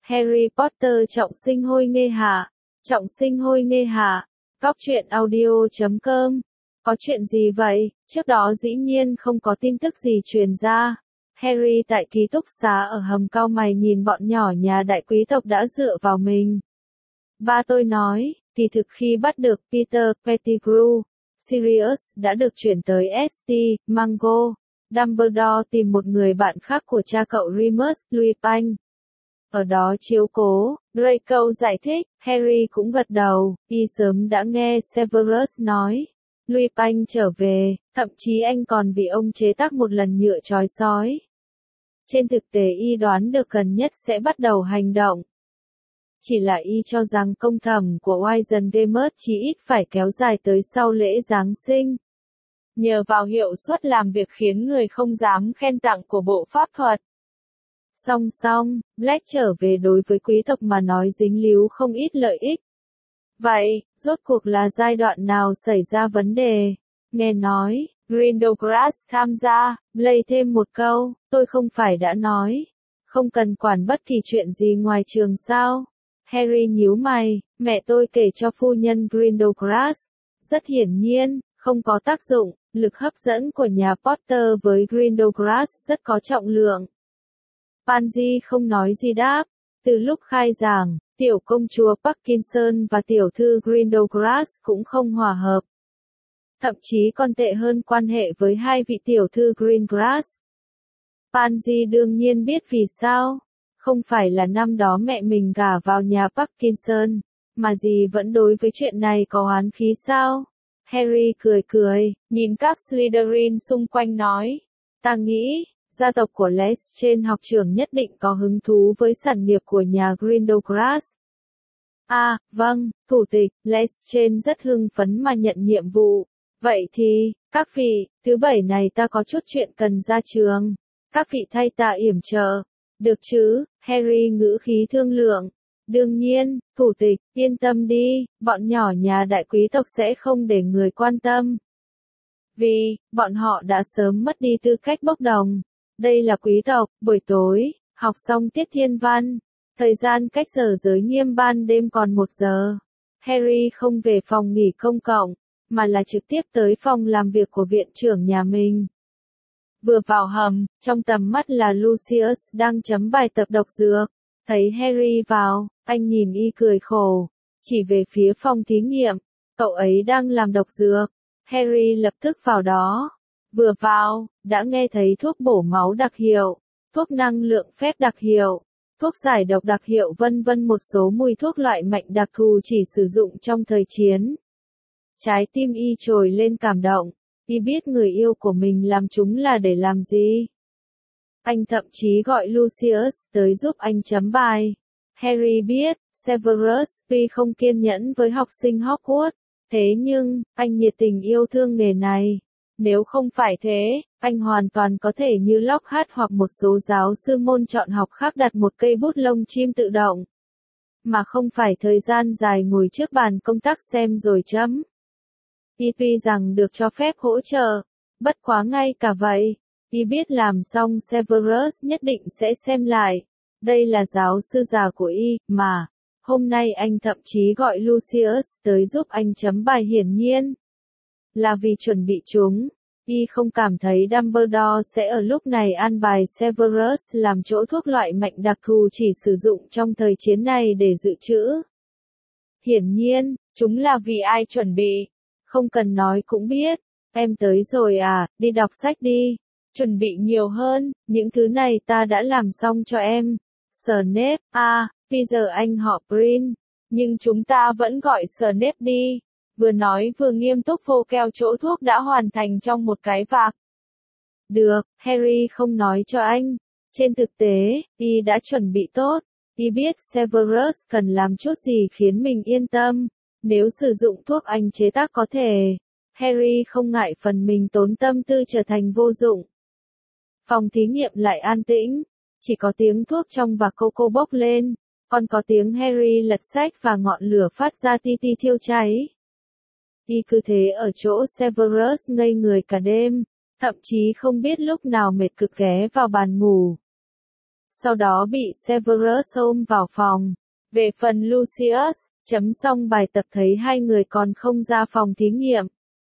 Harry Potter trọng sinh hôi nghê hạ. Trọng sinh hôi nghê hạ. Góc truyện audio.com. Có chuyện gì vậy? Trước đó dĩ nhiên không có tin tức gì truyền ra. Harry tại ký túc xá ở hầm cau mày nhìn bọn nhỏ nhà đại quý tộc đã dựa vào mình. Ba tôi nói, kỳ thực khi bắt được Peter Pettigrew, Sirius đã được chuyển tới St. Mungo. Dumbledore tìm một người bạn khác của cha cậu Remus Lupin. Ở đó chiếu cố, Draco giải thích, Harry cũng gật đầu, y sớm đã nghe Severus nói. Lupin trở về, thậm chí anh còn vì ông chế tác một lần nhựa trói sói. Trên thực tế y đoán được gần nhất sẽ bắt đầu hành động. Chỉ là y cho rằng công thẩm của Wizengamot chỉ ít phải kéo dài tới sau lễ Giáng sinh. Nhờ vào hiệu suất làm việc khiến người không dám khen tặng của bộ pháp thuật. Song song, Black trở về đối với quý tộc mà nói dính líu không ít lợi ích. Vậy, rốt cuộc là giai đoạn nào xảy ra vấn đề? Nghe nói, Grindelwald tham gia, Blake thêm một câu, tôi không phải đã nói. Không cần quản bất kỳ chuyện gì ngoài trường sao? Harry nhíu mày, mẹ tôi kể cho phu nhân Grindelwald. Rất hiển nhiên, không có tác dụng, lực hấp dẫn của nhà Potter với Grindelwald rất có trọng lượng. Pansy không nói gì đáp. Từ lúc khai giảng, tiểu công chúa Parkinson và tiểu thư Grindelwald cũng không hòa hợp. Thậm chí còn tệ hơn quan hệ với hai vị tiểu thư Grindelwald. Pansy đương nhiên biết vì sao. Không phải là năm đó mẹ mình gả vào nhà Parkinson, mà dì vẫn đối với chuyện này có oán khí sao? Harry cười cười, nhìn các Slytherin xung quanh nói. Ta nghĩ, gia tộc của Lestrange học trưởng nhất định có hứng thú với sản nghiệp của nhà Grindelwald. À, vâng, thủ tịch, Lestrange rất hưng phấn mà nhận nhiệm vụ. Vậy thì, các vị, thứ bảy này ta có chút chuyện cần ra trường. Các vị thay ta yểm trợ. Được chứ, Harry ngữ khí thương lượng. Đương nhiên, thủ tịch, yên tâm đi, bọn nhỏ nhà đại quý tộc sẽ không để người quan tâm. Vì, bọn họ đã sớm mất đi tư cách bốc đồng. Đây là quý tộc, buổi tối, học xong tiết thiên văn. Thời gian cách giờ giới nghiêm ban đêm còn 1 giờ. Harry không về phòng nghỉ công cộng, mà là trực tiếp tới phòng làm việc của viện trưởng nhà mình. Vừa vào hầm, trong tầm mắt là Lucius đang chấm bài tập độc dược. Thấy Harry vào, anh nhìn y cười khổ, chỉ về phía phòng thí nghiệm. Cậu ấy đang làm độc dược. Harry lập tức vào đó. Vừa vào, đã nghe thấy thuốc bổ máu đặc hiệu, thuốc năng lượng phép đặc hiệu, thuốc giải độc đặc hiệu vân vân một số mùi thuốc loại mạnh đặc thù chỉ sử dụng trong thời chiến. Trái tim y trồi lên cảm động, y biết người yêu của mình làm chúng là để làm gì. Anh thậm chí gọi Lucius tới giúp anh chấm bài. Harry biết, Severus tuy không kiên nhẫn với học sinh Hogwarts, thế nhưng, anh nhiệt tình yêu thương nghề này. Nếu không phải thế, anh hoàn toàn có thể như Lockhart hoặc một số giáo sư môn chọn học khác đặt một cây bút lông chim tự động. Mà không phải thời gian dài ngồi trước bàn công tác xem rồi chấm. Y tuy rằng được cho phép hỗ trợ, bất quá ngay cả vậy, y biết làm xong Severus nhất định sẽ xem lại. Đây là giáo sư già của y, mà. Hôm nay anh thậm chí gọi Lucius tới giúp anh chấm bài hiển nhiên. Là vì chuẩn bị chúng, y không cảm thấy Dumbledore sẽ ở lúc này an bài Severus làm chỗ thuốc loại mạnh đặc thù chỉ sử dụng trong thời chiến này để dự trữ. Hiển nhiên, chúng là vì ai chuẩn bị. Không cần nói cũng biết, em tới rồi à, đi đọc sách đi. Chuẩn bị nhiều hơn, những thứ này ta đã làm xong cho em. Snape, bây giờ anh họ Prin, nhưng chúng ta vẫn gọi Snape đi. Vừa nói vừa nghiêm túc vô keo chỗ thuốc đã hoàn thành trong một cái vạc. Được, Harry không nói cho anh. Trên thực tế, y đã chuẩn bị tốt. Y biết Severus cần làm chút gì khiến mình yên tâm. Nếu sử dụng thuốc anh chế tác có thể, Harry không ngại phần mình tốn tâm tư trở thành vô dụng. Phòng thí nghiệm lại an tĩnh, chỉ có tiếng thuốc trong và coco bốc lên, còn có tiếng Harry lật sách và ngọn lửa phát ra ti ti thiêu cháy. Y cứ thế ở chỗ Severus ngây người cả đêm, thậm chí không biết lúc nào mệt cực ghé vào bàn ngủ. sau đó bị Severus ôm vào phòng. Về phần Lucius, chấm xong bài tập thấy hai người còn không ra phòng thí nghiệm.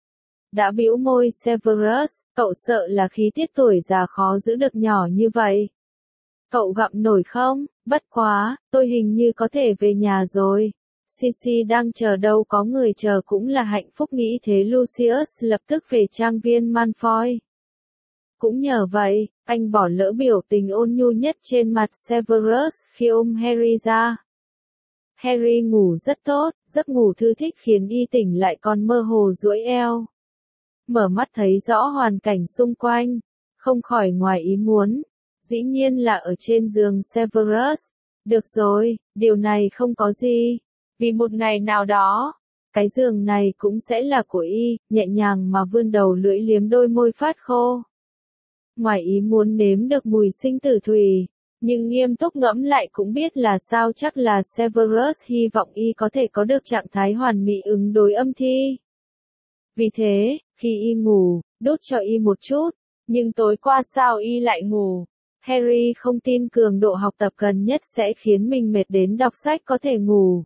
Đã bĩu môi Severus, cậu sợ là khí tiết tuổi già khó giữ được nhỏ như vậy. Cậu gặm nổi không? Bất quá, tôi hình như có thể về nhà rồi. Sisi đang chờ đâu có người chờ cũng là hạnh phúc nghĩ thế Lucius lập tức về trang viên Malfoy. Cũng nhờ vậy, anh bỏ lỡ biểu tình ôn nhu nhất trên mặt Severus khi ôm Harry ra. Harry ngủ rất tốt, giấc ngủ thư thích khiến y tỉnh lại còn mơ hồ duỗi eo. Mở mắt thấy rõ hoàn cảnh xung quanh, không khỏi ngoài ý muốn. Dĩ nhiên là ở trên giường Severus. Được rồi, điều này không có gì. Vì một ngày nào đó, cái giường này cũng sẽ là của y, nhẹ nhàng mà vươn đầu lưỡi liếm đôi môi phát khô. Ngoài ý muốn nếm được mùi sinh tử thủy, nhưng nghiêm túc ngẫm lại cũng biết là sao chắc là Severus hy vọng y có thể có được trạng thái hoàn mỹ ứng đối âm thi. Vì thế, khi y ngủ, đút cho y một chút, nhưng tối qua sao y lại ngủ? Harry không tin cường độ học tập gần nhất sẽ khiến mình mệt đến đọc sách có thể ngủ.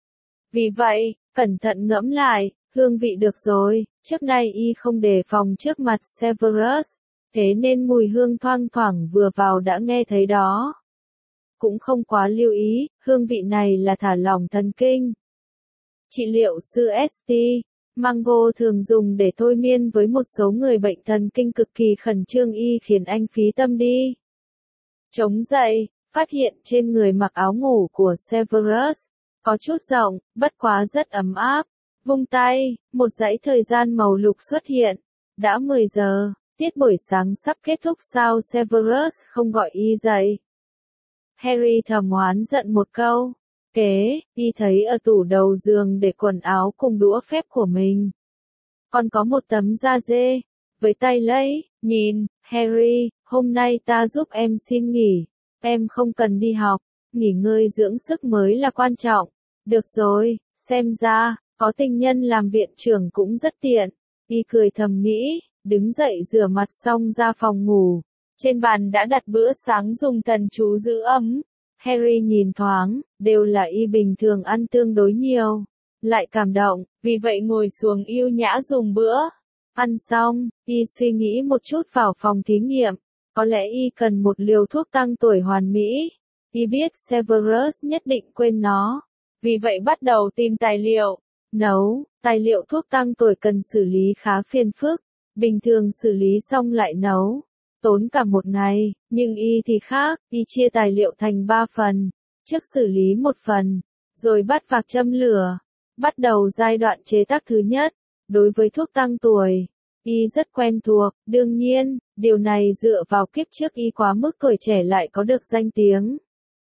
Vì vậy, cẩn thận ngẫm lại, hương vị được rồi, trước nay y không đề phòng trước mặt Severus, thế nên mùi hương thoang thoảng vừa vào đã nghe thấy đó. Cũng không quá lưu ý, hương vị này là thả lỏng thần kinh. Trị liệu sư St. Mango thường dùng để thôi miên với một số người bệnh thần kinh cực kỳ khẩn trương y khiến anh phí tâm đi. Chống dậy, phát hiện trên người mặc áo ngủ của Severus, có chút rộng, bất quá rất ấm áp. Vung tay, một dãy thời gian màu lục xuất hiện. Đã 10 giờ, tiết buổi sáng sắp kết thúc sao Severus không gọi y dậy. Harry thầm oán giận một câu. Kế, y thấy ở tủ đầu giường để quần áo cùng đũa phép của mình. Còn có một tấm da dê, với tay lấy, nhìn, Harry, hôm nay ta giúp em xin nghỉ. Em không cần đi học, nghỉ ngơi dưỡng sức mới là quan trọng. Được rồi, xem ra, có tình nhân làm viện trưởng cũng rất tiện. Y cười thầm nghĩ, đứng dậy rửa mặt xong ra phòng ngủ. Trên bàn đã đặt bữa sáng dùng thần chú giữ ấm. Harry nhìn thoáng, đều là y bình thường ăn tương đối nhiều. Lại cảm động, vì vậy ngồi xuống yêu nhã dùng bữa. Ăn xong, y suy nghĩ một chút vào phòng thí nghiệm. Có lẽ y cần một liều thuốc tăng tuổi hoàn mỹ. Y biết Severus nhất định quên nó. Vì vậy bắt đầu tìm tài liệu. Nấu, tài liệu thuốc tăng tuổi cần xử lý khá phiền phức. Bình thường xử lý xong lại nấu. Tốn cả một ngày, nhưng y thì khác, y chia tài liệu thành 3 phần. Trước xử lý một phần, rồi bắt vạc châm lửa. Bắt đầu giai đoạn chế tác thứ nhất. Đối với thuốc tăng tuổi, y rất quen thuộc, đương nhiên, điều này dựa vào kiếp trước y quá mức tuổi trẻ lại có được danh tiếng.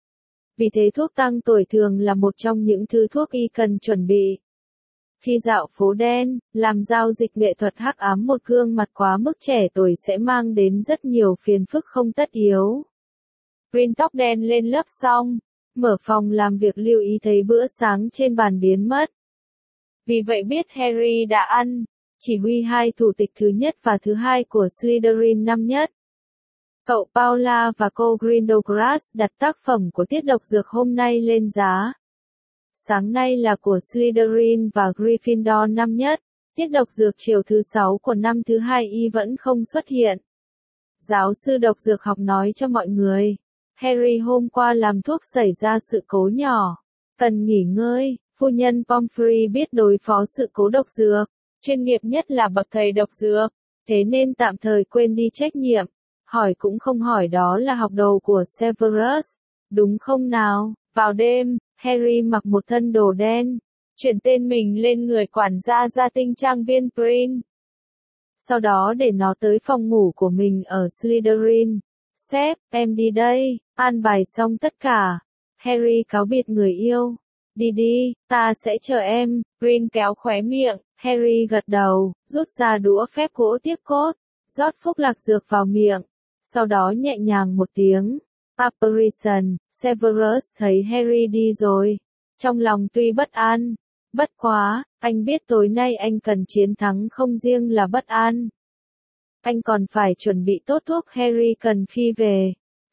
Vì thế thuốc tăng tuổi thường là một trong những thứ thuốc y cần chuẩn bị. Khi dạo phố đen, làm giao dịch nghệ thuật hắc ám một gương mặt quá mức trẻ tuổi sẽ mang đến rất nhiều phiền phức không tất yếu. Green tóc đen lên lớp xong, mở phòng làm việc lưu ý thấy bữa sáng trên bàn biến mất. Vì vậy biết Harry đã ăn, chỉ huy hai thủ tịch thứ nhất và thứ hai của Slytherin năm nhất. Cậu Paula và cô Grindelwald đặt tác phẩm của tiết độc dược hôm nay lên giá. Sáng nay là của Slytherin và Gryffindor năm nhất, tiết độc dược chiều thứ 6 của năm thứ hai y vẫn không xuất hiện. Giáo sư độc dược học nói cho mọi người, Harry hôm qua làm thuốc xảy ra sự cố nhỏ, cần nghỉ ngơi, phu nhân Pomfrey biết đối phó sự cố độc dược, chuyên nghiệp nhất là bậc thầy độc dược, thế nên tạm thời quên đi trách nhiệm, hỏi cũng không hỏi đó là học đồ của Severus, đúng không nào? Vào đêm, Harry mặc một thân đồ đen, chuyển tên mình lên người quản gia gia tinh trang viên Prin. Sau đó để nó tới phòng ngủ của mình ở Slytherin. Sếp, em đi đây, an bài xong tất cả. Harry cáo biệt người yêu. Đi đi, ta sẽ chờ em. Prin kéo khóe miệng, Harry gật đầu, rút ra đũa phép gỗ tiếp cốt, rót phúc lạc dược vào miệng. Sau đó nhẹ nhàng một tiếng. Apparition, Severus thấy Harry đi rồi. Trong lòng tuy bất an. Bất quá, anh biết tối nay anh cần chiến thắng không riêng là bất an. Anh còn phải chuẩn bị tốt thuốc Harry cần khi về.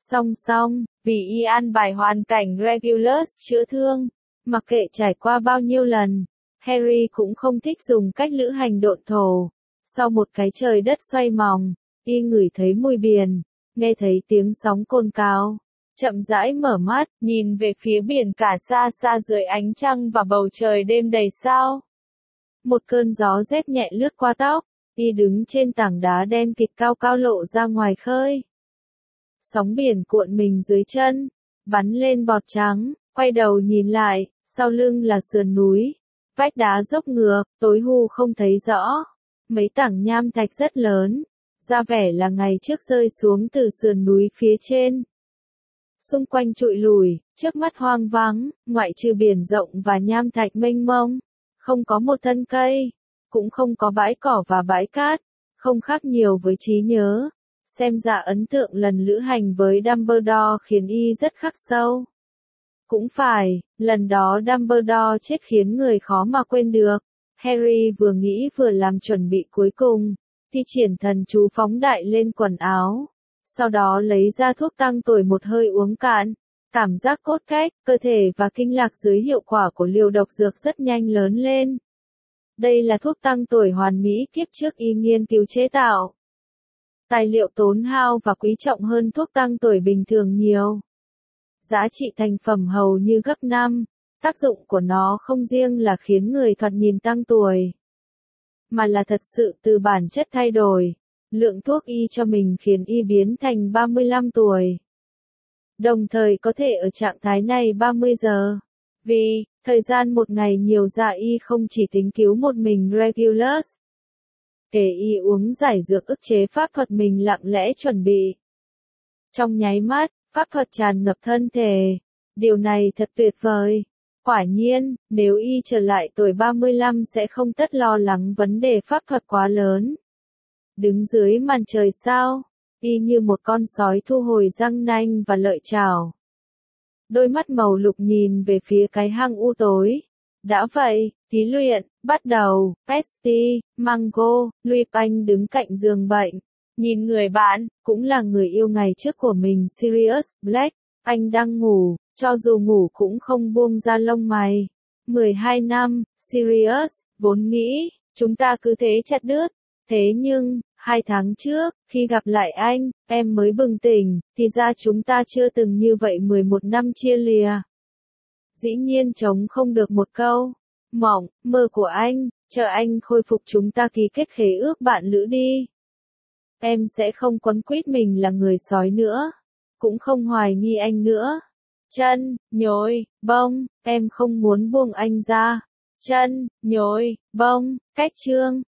Song song, vì y an bài hoàn cảnh Regulus chữa thương, mặc kệ trải qua bao nhiêu lần, Harry cũng không thích dùng cách lữ hành độn thổ. Sau một cái trời đất xoay vòng, y ngửi thấy mùi biển, nghe thấy tiếng sóng cồn cào, chậm rãi mở mắt, nhìn về phía biển cả xa xa dưới ánh trăng và bầu trời đêm đầy sao. Một cơn gió rét nhẹ lướt qua tóc, y đứng trên tảng đá đen kịt cao cao lộ ra ngoài khơi. Sóng biển cuộn mình dưới chân, bắn lên bọt trắng, quay đầu nhìn lại, sau lưng là sườn núi, vách đá dốc ngược, tối hù không thấy rõ. Mấy tảng nham thạch rất lớn, ra vẻ là ngày trước rơi xuống từ sườn núi phía trên. Xung quanh trụi lùi, trước mắt hoang vắng, ngoại trừ biển rộng và nham thạch mênh mông, không có một thân cây, cũng không có bãi cỏ và bãi cát, không khác nhiều với trí nhớ. Xem ra ấn tượng lần lữ hành với Dumbledore khiến y rất khắc sâu. Cũng phải, lần đó Dumbledore chết khiến người khó mà quên được. Harry vừa nghĩ vừa làm chuẩn bị cuối cùng, thi triển thần chú phóng đại lên quần áo. Sau đó lấy ra thuốc tăng tuổi một hơi uống cạn. Cảm giác cốt cách, cơ thể và kinh lạc dưới hiệu quả của liều độc dược rất nhanh lớn lên. Đây là thuốc tăng tuổi hoàn mỹ kiếp trước y nghiên cứu chế tạo. Tài liệu tốn hao và quý trọng hơn thuốc tăng tuổi bình thường nhiều. Giá trị thành phẩm hầu như gấp 5, tác dụng của nó không riêng là khiến người thoạt nhìn tăng tuổi, mà là thật sự từ bản chất thay đổi. Lượng thuốc y cho mình khiến y biến thành 35 tuổi. Đồng thời có thể ở trạng thái này 30 giờ. Vì, thời gian một ngày nhiều ra y không chỉ tính cứu một mình Regulus. Để y uống giải dược ức chế pháp thuật mình lặng lẽ chuẩn bị. Trong nháy mắt, pháp thuật tràn ngập thân thể. Điều này thật tuyệt vời. Quả nhiên, nếu y trở lại tuổi 35 sẽ không tất lo lắng vấn đề pháp thuật quá lớn. Đứng dưới màn trời sao, y như một con sói thu hồi răng nanh và lợi chảo. Đôi mắt màu lục nhìn về phía cái hang u tối. Đã vậy, thí luyện, bắt đầu. Pesty, Mango, Lupin đứng cạnh giường bệnh. Nhìn người bạn, cũng là người yêu ngày trước của mình Sirius Black. Anh đang ngủ, cho dù ngủ cũng không buông ra lông mày. 12 năm, Sirius, vốn nghĩ, chúng ta cứ thế chặt đứt. Thế nhưng, 2 tháng trước, khi gặp lại anh, em mới bừng tỉnh, thì ra chúng ta chưa từng như vậy 11 năm chia lìa. Dĩ nhiên chống không được một câu. Mộng, mơ của anh, chờ anh khôi phục chúng ta ký kết khế ước bạn lữ đi. Em sẽ không quấn quýt mình là người sói nữa. Cũng không hoài nghi anh nữa. Chân, nhồi, bông, em không muốn buông anh ra. Chân, nhồi, bông, cách chương.